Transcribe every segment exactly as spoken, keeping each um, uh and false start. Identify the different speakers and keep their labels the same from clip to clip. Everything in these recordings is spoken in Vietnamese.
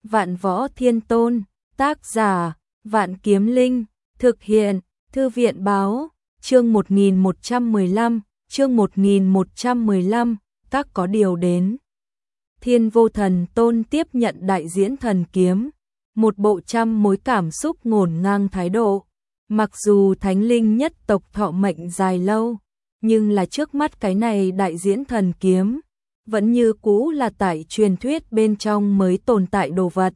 Speaker 1: Vạn Võ Thiên Tôn, tác giả, Vạn Kiếm Linh, thực hiện, Thư viện báo, chương một nghìn một trăm mười lăm, chương một nghìn một trăm mười lăm, các có điều đến. Thiên Vô Thần Tôn tiếp nhận đại diễn thần kiếm, một bộ trăm mối cảm xúc ngổn ngang thái độ. Mặc dù thánh linh nhất tộc thọ mệnh dài lâu, nhưng là trước mắt cái này đại diễn thần kiếm, vẫn như cũ là tại truyền thuyết bên trong mới tồn tại đồ vật.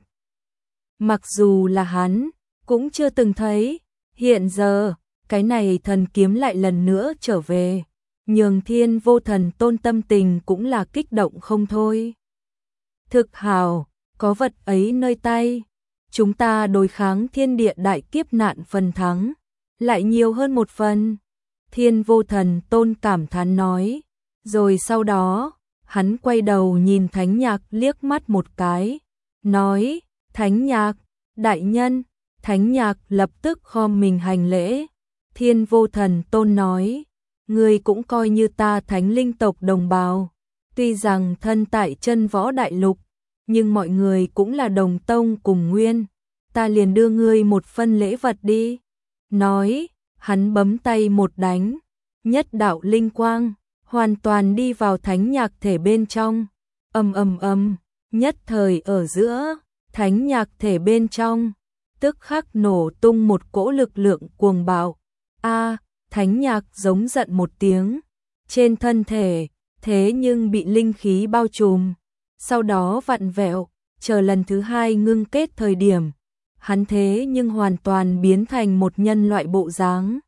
Speaker 1: Mặc dù là hắn, cũng chưa từng thấy, hiện giờ, cái này thần kiếm lại lần nữa trở về, nhường Thiên Vô Thần Tôn tâm tình cũng là kích động không thôi. Thực hào, có vật ấy nơi tay, chúng ta đối kháng thiên địa đại kiếp nạn phần thắng, lại nhiều hơn một phần. Thiên Vô Thần Tôn cảm thán nói, rồi sau đó, hắn quay đầu nhìn Thánh Nhạc liếc mắt một cái, nói, Thánh Nhạc, đại nhân. Thánh Nhạc lập tức khom mình hành lễ. Thiên Vô Thần Tôn nói, ngươi cũng coi như ta thánh linh tộc đồng bào, tuy rằng thân tại chân võ đại lục, nhưng mọi người cũng là đồng tông cùng nguyên, ta liền đưa ngươi một phân lễ vật đi. Nói, hắn bấm tay một đánh, nhất đạo linh quang, hoàn toàn đi vào Thánh Nhạc thể bên trong, ầm ầm ầm, nhất thời ở giữa, Thánh Nhạc thể bên trong, tức khắc nổ tung một cỗ lực lượng cuồng bạo. A, Thánh Nhạc giống giận một tiếng, trên thân thể, thế nhưng bị linh khí bao trùm, sau đó vặn vẹo, chờ lần thứ hai ngưng kết thời điểm, hắn thế nhưng hoàn toàn biến thành một nhân loại bộ dáng.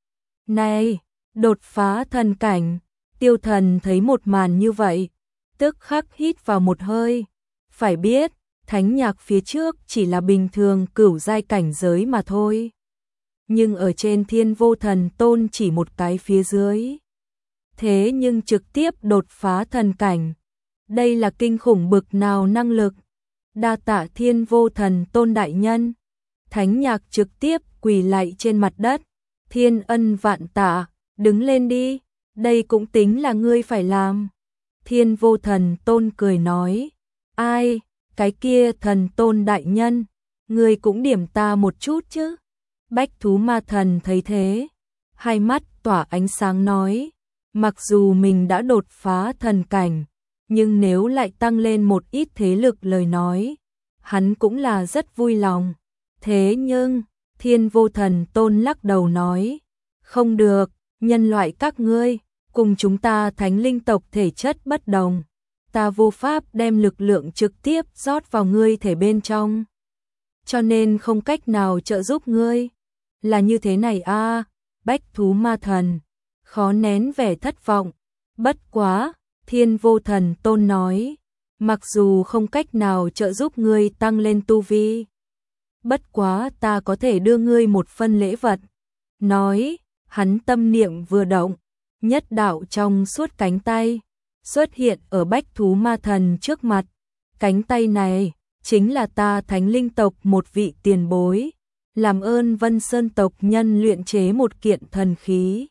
Speaker 1: Này, đột phá thần cảnh, Tiêu Thần thấy một màn như vậy, tức khắc hít vào một hơi, phải biết, Thánh Nhạc phía trước chỉ là bình thường cửu giai cảnh giới mà thôi. Nhưng ở trên Thiên Vô Thần Tôn chỉ một cái phía dưới. Thế nhưng trực tiếp đột phá thần cảnh. Đây là kinh khủng bực nào năng lực. Đa tạ Thiên Vô Thần Tôn đại nhân. Thánh Nhạc trực tiếp quỳ lạy trên mặt đất. Thiên ân vạn tạ, đứng lên đi. Đây cũng tính là ngươi phải làm. Thiên Vô Thần Tôn cười nói. Ai? Cái kia thần tôn đại nhân, ngươi cũng điểm ta một chút chứ. Bách thú ma thần thấy thế, hai mắt tỏa ánh sáng nói, mặc dù mình đã đột phá thần cảnh, nhưng nếu lại tăng lên một ít thế lực lời nói, hắn cũng là rất vui lòng. Thế nhưng, Thiên Vô Thần Tôn lắc đầu nói, không được, nhân loại các ngươi, cùng chúng ta thánh linh tộc thể chất bất đồng. Ta vô pháp đem lực lượng trực tiếp rót vào ngươi thể bên trong, cho nên không cách nào trợ giúp ngươi. Là như thế này a, à, Bách thú ma thần, khó nén vẻ thất vọng. Bất quá, Thiên Vô Thần Tôn nói, mặc dù không cách nào trợ giúp ngươi tăng lên tu vi, bất quá ta có thể đưa ngươi một phân lễ vật. Nói, hắn tâm niệm vừa động, nhất đạo trong suốt cánh tay xuất hiện ở Bách thú ma thần trước mặt. Cánh tay này chính là ta thánh linh tộc một vị tiền bối, làm ơn Vân Sơn tộc nhân luyện chế một kiện thần khí.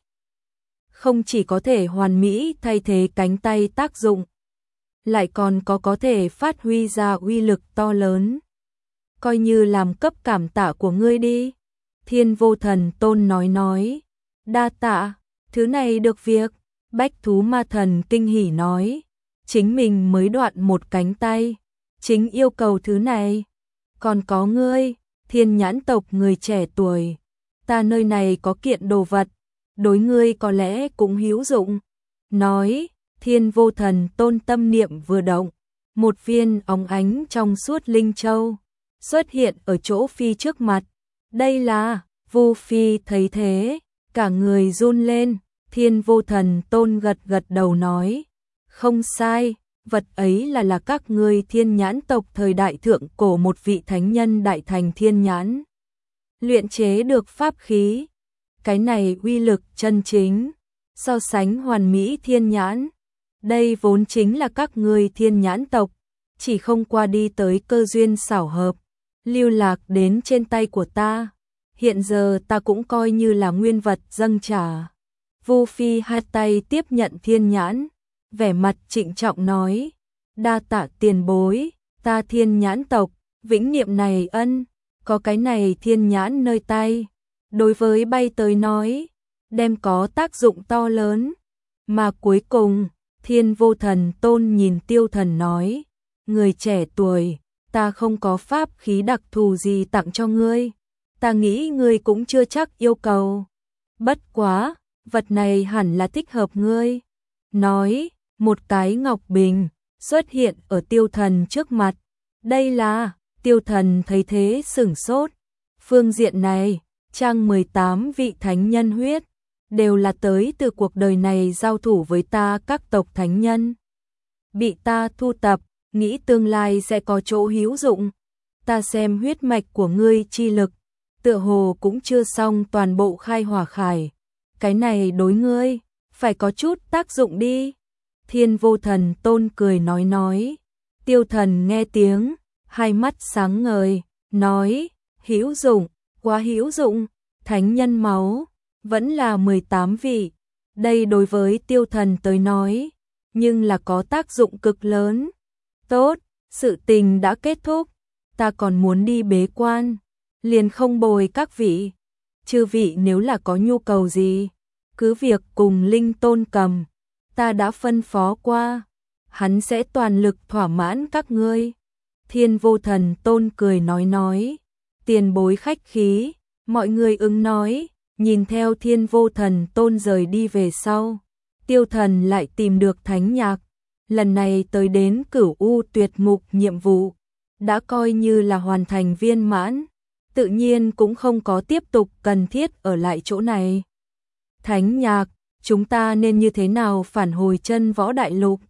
Speaker 1: Không chỉ có thể hoàn mỹ thay thế cánh tay tác dụng, lại còn có có thể phát huy ra uy lực to lớn. Coi như làm cấp cảm tạ của ngươi đi. Thiên Vô Thần Tôn nói nói, đa tạ, thứ này được việc. Bách thú ma thần kinh hỉ nói, chính mình mới đoạn một cánh tay, chính yêu cầu thứ này. Còn có ngươi, Thiên Nhãn tộc người trẻ tuổi, ta nơi này có kiện đồ vật, đối ngươi có lẽ cũng hữu dụng. Nói, Thiên Vô Thần Tôn tâm niệm vừa động, một viên óng ánh trong suốt linh châu xuất hiện ở chỗ Phi trước mặt. Đây là, Vu Phi thấy thế, cả người run lên. Thiên Vô Thần Tôn gật gật đầu nói, không sai, vật ấy là là các ngươi Thiên Nhãn tộc thời đại thượng cổ một vị thánh nhân đại thành Thiên Nhãn luyện chế được pháp khí. Cái này uy lực chân chính, so sánh hoàn mỹ Thiên Nhãn. Đây vốn chính là các ngươi Thiên Nhãn tộc, chỉ không qua đi tới cơ duyên xảo hợp, lưu lạc đến trên tay của ta. Hiện giờ ta cũng coi như là nguyên vật dâng trả. Vu Phi hai tay tiếp nhận Thiên Nhãn, vẻ mặt trịnh trọng nói, đa tạ tiền bối, ta Thiên Nhãn tộc, vĩnh niệm này ân, có cái này thiên nhãn nơi tay, đối với bay tới nói, đem có tác dụng to lớn. Mà cuối cùng, Thiên Vô Thần Tôn nhìn Tiêu Thần nói, người trẻ tuổi, ta không có pháp khí đặc thù gì tặng cho ngươi, ta nghĩ ngươi cũng chưa chắc yêu cầu. Bất quá, vật này hẳn là thích hợp ngươi. Nói, một cái ngọc bình xuất hiện ở Tiêu Thần trước mặt. Đây là, Tiêu Thần thấy thế sửng sốt. Phương diện này, trang mười tám vị thánh nhân huyết, đều là tới từ cuộc đời này giao thủ với ta các tộc thánh nhân. Bị ta thu tập, nghĩ tương lai sẽ có chỗ hữu dụng. Ta xem huyết mạch của ngươi chi lực, tựa hồ cũng chưa xong toàn bộ khai hỏa khải. Cái này đối ngươi, phải có chút tác dụng đi. Thiên Vô Thần Tôn cười nói nói. Tiêu Thần nghe tiếng, hai mắt sáng ngời, nói, hữu dụng, quá hữu dụng, thánh nhân máu, vẫn là mười tám vị. Đây đối với Tiêu Thần tới nói, nhưng là có tác dụng cực lớn. Tốt, sự tình đã kết thúc, ta còn muốn đi bế quan, liền không bồi các vị. Chư vị nếu là có nhu cầu gì, cứ việc cùng Linh Tôn cầm, ta đã phân phó qua, hắn sẽ toàn lực thỏa mãn các ngươi. Thiên Vô Thần Tôn cười nói nói, tiền bối khách khí, mọi người ứng nói, nhìn theo Thiên Vô Thần Tôn rời đi về sau. Tiêu Thần lại tìm được thánh nhạc, lần này tới đến Cửu U Tuyệt Ngục nhiệm vụ, đã coi như là hoàn thành viên mãn, tự nhiên cũng không có tiếp tục cần thiết ở lại chỗ này. Thánh nhạc, chúng ta nên như thế nào phản hồi chân võ đại lục?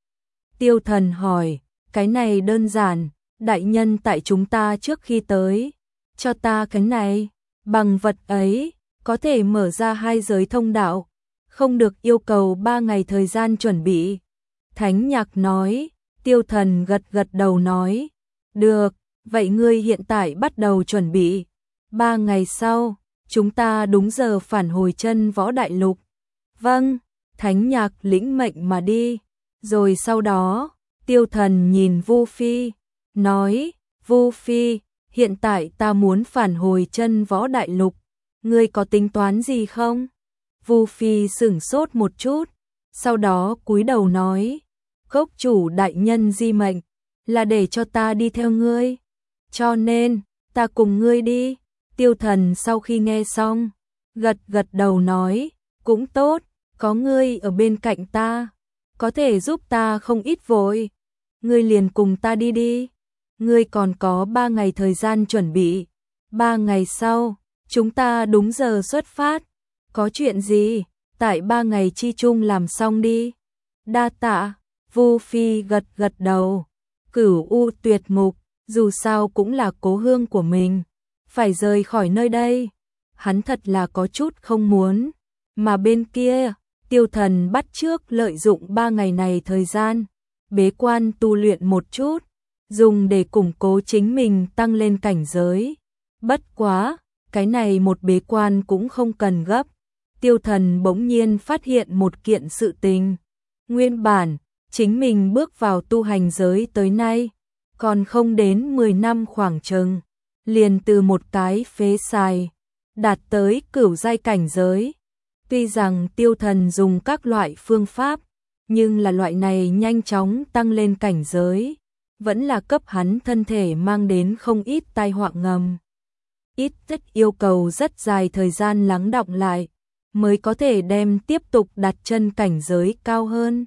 Speaker 1: Tiêu Thần hỏi, cái này đơn giản, đại nhân tại chúng ta trước khi tới, cho ta cái này, bằng vật ấy, có thể mở ra hai giới thông đạo, không được yêu cầu ba ngày thời gian chuẩn bị. Thánh nhạc nói, Tiêu Thần gật gật đầu nói, được, vậy ngươi hiện tại bắt đầu chuẩn bị, ba ngày sau, chúng ta đúng giờ phản hồi chân võ đại lục. Vâng, thánh nhạc lĩnh mệnh mà đi, rồi sau đó, Tiêu Thần nhìn Vu Phi, nói, Vu Phi, hiện tại ta muốn phản hồi chân võ đại lục, ngươi có tính toán gì không? Vu Phi sửng sốt một chút, sau đó cúi đầu nói, cốc chủ đại nhân di mệnh, là để cho ta đi theo ngươi, cho nên, ta cùng ngươi đi. Tiêu Thần sau khi nghe xong, gật gật đầu nói, cũng tốt, có ngươi ở bên cạnh ta, có thể giúp ta không ít vội, ngươi liền cùng ta đi đi, ngươi còn có ba ngày thời gian chuẩn bị, ba ngày sau, chúng ta đúng giờ xuất phát, có chuyện gì, tại ba ngày chi chung làm xong đi. Đa tạ, Vu Phi gật gật đầu, Cửu U Tuyệt Ngục, dù sao cũng là cố hương của mình, phải rời khỏi nơi đây, hắn thật là có chút không muốn, mà bên kia, Tiêu Thần bắt trước lợi dụng ba ngày này thời gian, bế quan tu luyện một chút, dùng để củng cố chính mình tăng lên cảnh giới. Bất quá, cái này một bế quan cũng không cần gấp. Tiêu Thần bỗng nhiên phát hiện một kiện sự tình. Nguyên bản, chính mình bước vào tu hành giới tới nay, còn không đến mười năm khoảng chừng, liền từ một cái phế xài, đạt tới cửu giai cảnh giới. Tuy rằng Tiêu Thần dùng các loại phương pháp, nhưng là loại này nhanh chóng tăng lên cảnh giới, vẫn là cấp hắn thân thể mang đến không ít tai họa ngầm. Ít nhất yêu cầu rất dài thời gian lắng đọng lại, mới có thể đem tiếp tục đặt chân cảnh giới cao hơn.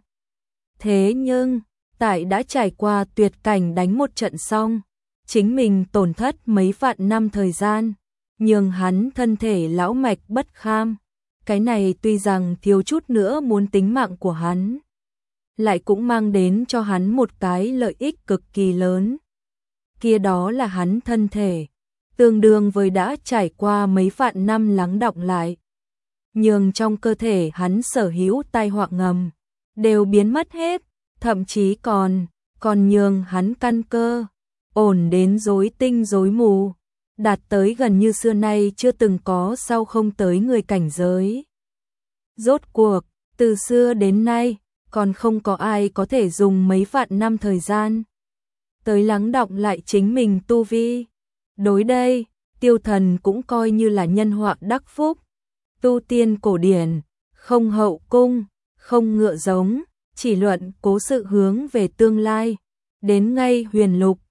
Speaker 1: Thế nhưng, tại đã trải qua tuyệt cảnh đánh một trận xong, chính mình tổn thất mấy vạn năm thời gian, nhường hắn thân thể lão mạch bất kham. Cái này tuy rằng thiếu chút nữa muốn tính mạng của hắn, lại cũng mang đến cho hắn một cái lợi ích cực kỳ lớn. Kia đó là hắn thân thể, tương đương với đã trải qua mấy vạn năm lắng đọng lại, nhường trong cơ thể hắn sở hữu tai họa ngầm, đều biến mất hết, thậm chí còn, còn nhường hắn căn cơ, ổn đến rối tinh rối mù, đạt tới gần như xưa nay chưa từng có sau không tới người cảnh giới. Rốt cuộc, từ xưa đến nay, còn không có ai có thể dùng mấy vạn năm thời gian, tới lắng đọng lại chính mình tu vi. Đối đây, Tiêu Thần cũng coi như là nhân họa đắc phúc. Tu tiên cổ điển, không hậu cung, không ngựa giống, chỉ luận cố sự hướng về tương lai. Đến ngay huyền lục,